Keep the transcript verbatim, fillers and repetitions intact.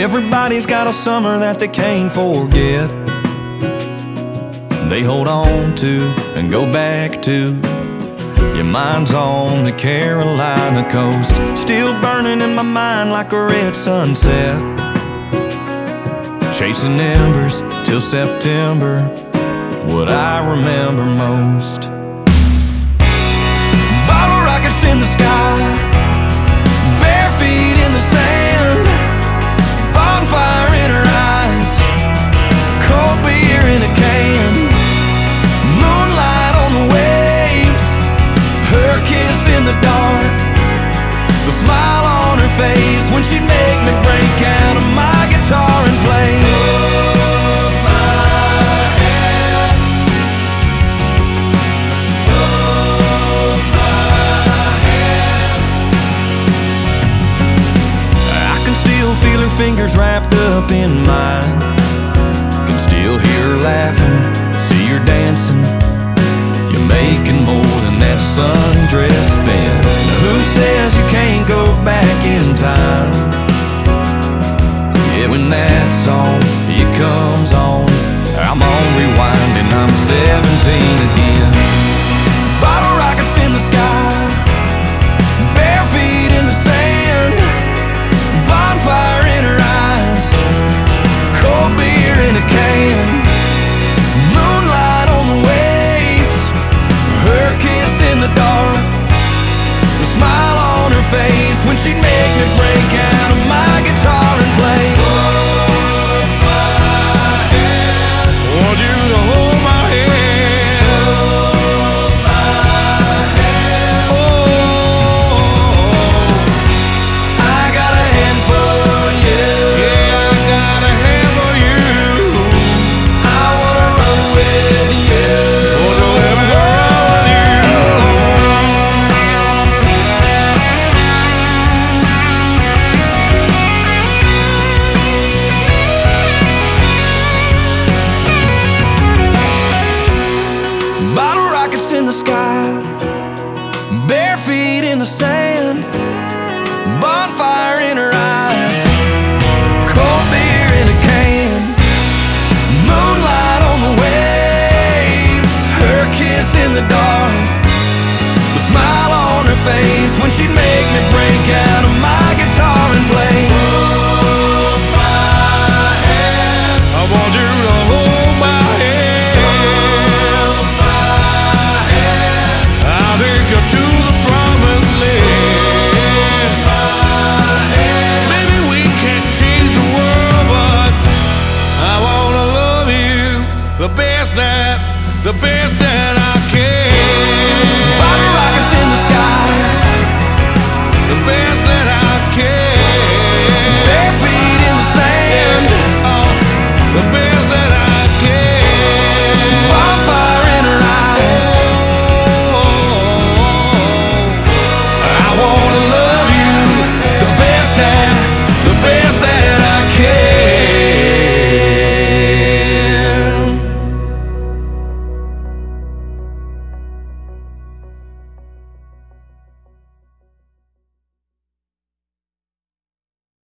Everybody's got a summer that they can't forget. They hold on to and go back to. Your mind's on the Carolina coast, still burning in my mind like a red sunset. Chasing embers till September, what I remember most. Bottle rockets in the sky, bare feet in the sand, bonfire in her eyes, cold beer in a can, moonlight on the waves, her kiss in the dark, the smile on her face when she'd make me break out of my guitar and play. Hold my hand, hold my hand. I can still feel her fingers wrapped up in mine.